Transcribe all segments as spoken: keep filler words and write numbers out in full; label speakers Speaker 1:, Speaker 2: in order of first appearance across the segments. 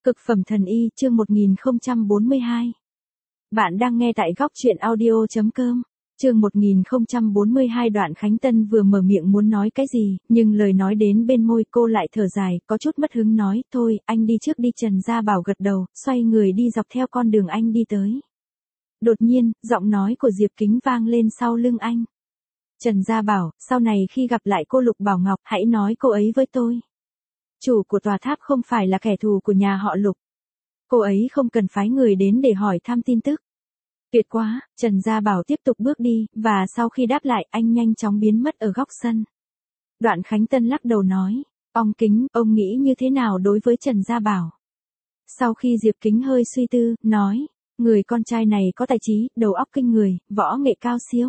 Speaker 1: Cực phẩm thần y, chương một nghìn không trăm bốn mươi hai. Bạn đang nghe tại góc truyện audio chấm com. Chương một nghìn không trăm bốn mươi hai. Đoạn Khánh Tân vừa mở miệng muốn nói cái gì, nhưng lời nói đến bên môi cô lại thở dài, có chút mất hứng nói, thôi, anh đi trước đi. Trần Gia Bảo gật đầu, xoay người đi dọc theo con đường anh đi tới. Đột nhiên, giọng nói của Diệp Kính vang lên sau lưng anh. Trần Gia Bảo, sau này khi gặp lại cô Lục Bảo Ngọc, hãy nói cô ấy với tôi. Chủ của tòa tháp không phải là kẻ thù của nhà họ Lục. Cô ấy không cần phái người đến để hỏi thăm tin tức. Tuyệt quá, Trần Gia Bảo tiếp tục bước đi, và sau khi đáp lại, anh nhanh chóng biến mất ở góc sân. Đoạn Khánh Tân lắc đầu nói, ông Kính, ông nghĩ như thế nào đối với Trần Gia Bảo? Sau khi Diệp Kính hơi suy tư, nói, người con trai này có tài trí, đầu óc kinh người, võ nghệ cao siêu.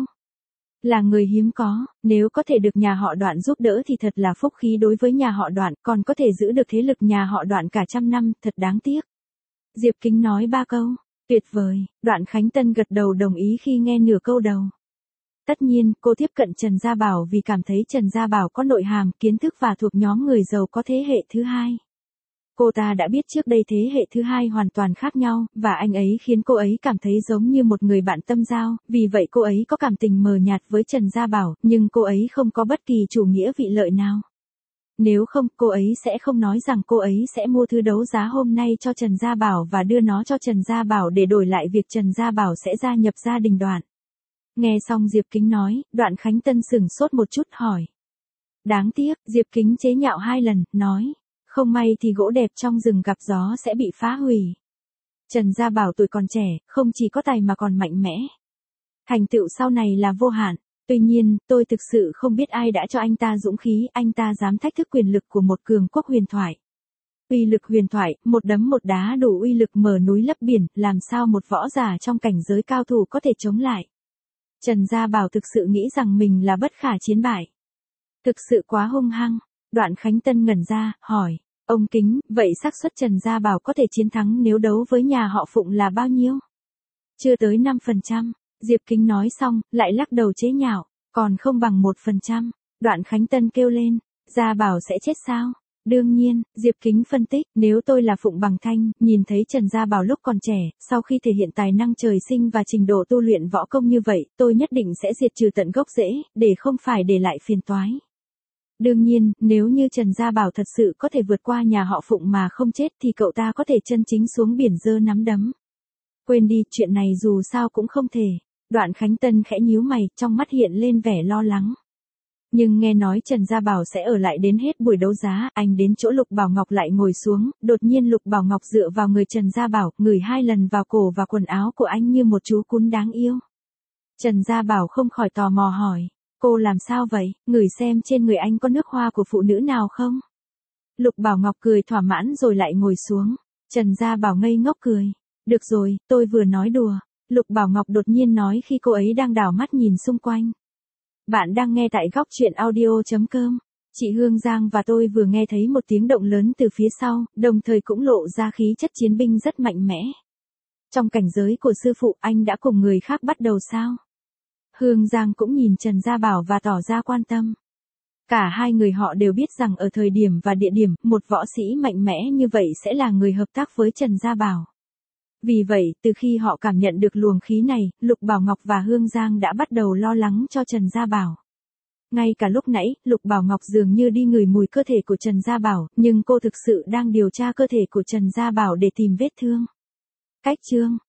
Speaker 1: Là người hiếm có, nếu có thể được nhà họ Đoạn giúp đỡ thì thật là phúc khí đối với nhà họ Đoạn, còn có thể giữ được thế lực nhà họ Đoạn cả trăm năm, thật đáng tiếc. Diệp Kính nói ba câu, tuyệt vời, Đoạn Khánh Tân gật đầu đồng ý khi nghe nửa câu đầu. Tất nhiên, cô tiếp cận Trần Gia Bảo vì cảm thấy Trần Gia Bảo có nội hàm, kiến thức và thuộc nhóm người giàu có thế hệ thứ hai. Cô ta đã biết trước đây thế hệ thứ hai hoàn toàn khác nhau, và anh ấy khiến cô ấy cảm thấy giống như một người bạn tâm giao, vì vậy cô ấy có cảm tình mờ nhạt với Trần Gia Bảo, nhưng cô ấy không có bất kỳ chủ nghĩa vị lợi nào. Nếu không, cô ấy sẽ không nói rằng cô ấy sẽ mua thứ đấu giá hôm nay cho Trần Gia Bảo và đưa nó cho Trần Gia Bảo để đổi lại việc Trần Gia Bảo sẽ gia nhập gia đình Đoạn. Nghe xong Diệp Kính nói, Đoạn Khánh Tân sửng sốt một chút hỏi. Đáng tiếc, Diệp Kính chế nhạo hai lần, nói. Không may thì gỗ đẹp trong rừng gặp gió sẽ bị phá hủy. Trần Gia Bảo tuổi còn trẻ, không chỉ có tài mà còn mạnh mẽ. Thành tựu sau này là vô hạn. Tuy nhiên, tôi thực sự không biết ai đã cho anh ta dũng khí, anh ta dám thách thức quyền lực của một cường quốc huyền thoại. Uy lực huyền thoại, một đấm một đá đủ uy lực mở núi lấp biển, làm sao một võ giả trong cảnh giới cao thủ có thể chống lại. Trần Gia Bảo thực sự nghĩ rằng mình là bất khả chiến bại. Thực sự quá hung hăng. Đoạn Khánh Tân ngẩn ra, hỏi, ông Kính, vậy xác suất Trần Gia Bảo có thể chiến thắng nếu đấu với nhà họ Phụng là bao nhiêu? Chưa tới năm phần trăm, Diệp Kính nói xong, lại lắc đầu chế nhạo, còn không bằng một phần trăm. Đoạn Khánh Tân kêu lên, Gia Bảo sẽ chết sao? Đương nhiên, Diệp Kính phân tích, nếu tôi là Phụng Bằng Thanh, nhìn thấy Trần Gia Bảo lúc còn trẻ, sau khi thể hiện tài năng trời sinh và trình độ tu luyện võ công như vậy, tôi nhất định sẽ diệt trừ tận gốc rễ, để không phải để lại phiền toái. Đương nhiên, nếu như Trần Gia Bảo thật sự có thể vượt qua nhà họ Phụng mà không chết thì cậu ta có thể chân chính xuống biển giơ nắm đấm. Quên đi, chuyện này dù sao cũng không thể. Đoạn Khánh Tân khẽ nhíu mày, trong mắt hiện lên vẻ lo lắng. Nhưng nghe nói Trần Gia Bảo sẽ ở lại đến hết buổi đấu giá, anh đến chỗ Lục Bảo Ngọc lại ngồi xuống, đột nhiên Lục Bảo Ngọc dựa vào người Trần Gia Bảo, ngửi hai lần vào cổ và quần áo của anh như một chú cún đáng yêu. Trần Gia Bảo không khỏi tò mò hỏi. Cô làm sao vậy, ngửi xem trên người anh có nước hoa của phụ nữ nào không? Lục Bảo Ngọc cười thỏa mãn rồi lại ngồi xuống. Trần Gia Bảo ngây ngốc cười. Được rồi, tôi vừa nói đùa. Lục Bảo Ngọc đột nhiên nói khi cô ấy đang đảo mắt nhìn xung quanh. Bạn đang nghe tại góc truyện audio chấm com. Chị Hương Giang và tôi vừa nghe thấy một tiếng động lớn từ phía sau, đồng thời cũng lộ ra khí chất chiến binh rất mạnh mẽ. Trong cảnh giới của sư phụ anh đã cùng người khác bắt đầu sao? Hương Giang cũng nhìn Trần Gia Bảo và tỏ ra quan tâm. Cả hai người họ đều biết rằng ở thời điểm và địa điểm, một võ sĩ mạnh mẽ như vậy sẽ là người hợp tác với Trần Gia Bảo. Vì vậy, từ khi họ cảm nhận được luồng khí này, Lục Bảo Ngọc và Hương Giang đã bắt đầu lo lắng cho Trần Gia Bảo. Ngay cả lúc nãy, Lục Bảo Ngọc dường như đi ngửi mùi cơ thể của Trần Gia Bảo, nhưng cô thực sự đang điều tra cơ thể của Trần Gia Bảo để tìm vết thương. Cách chương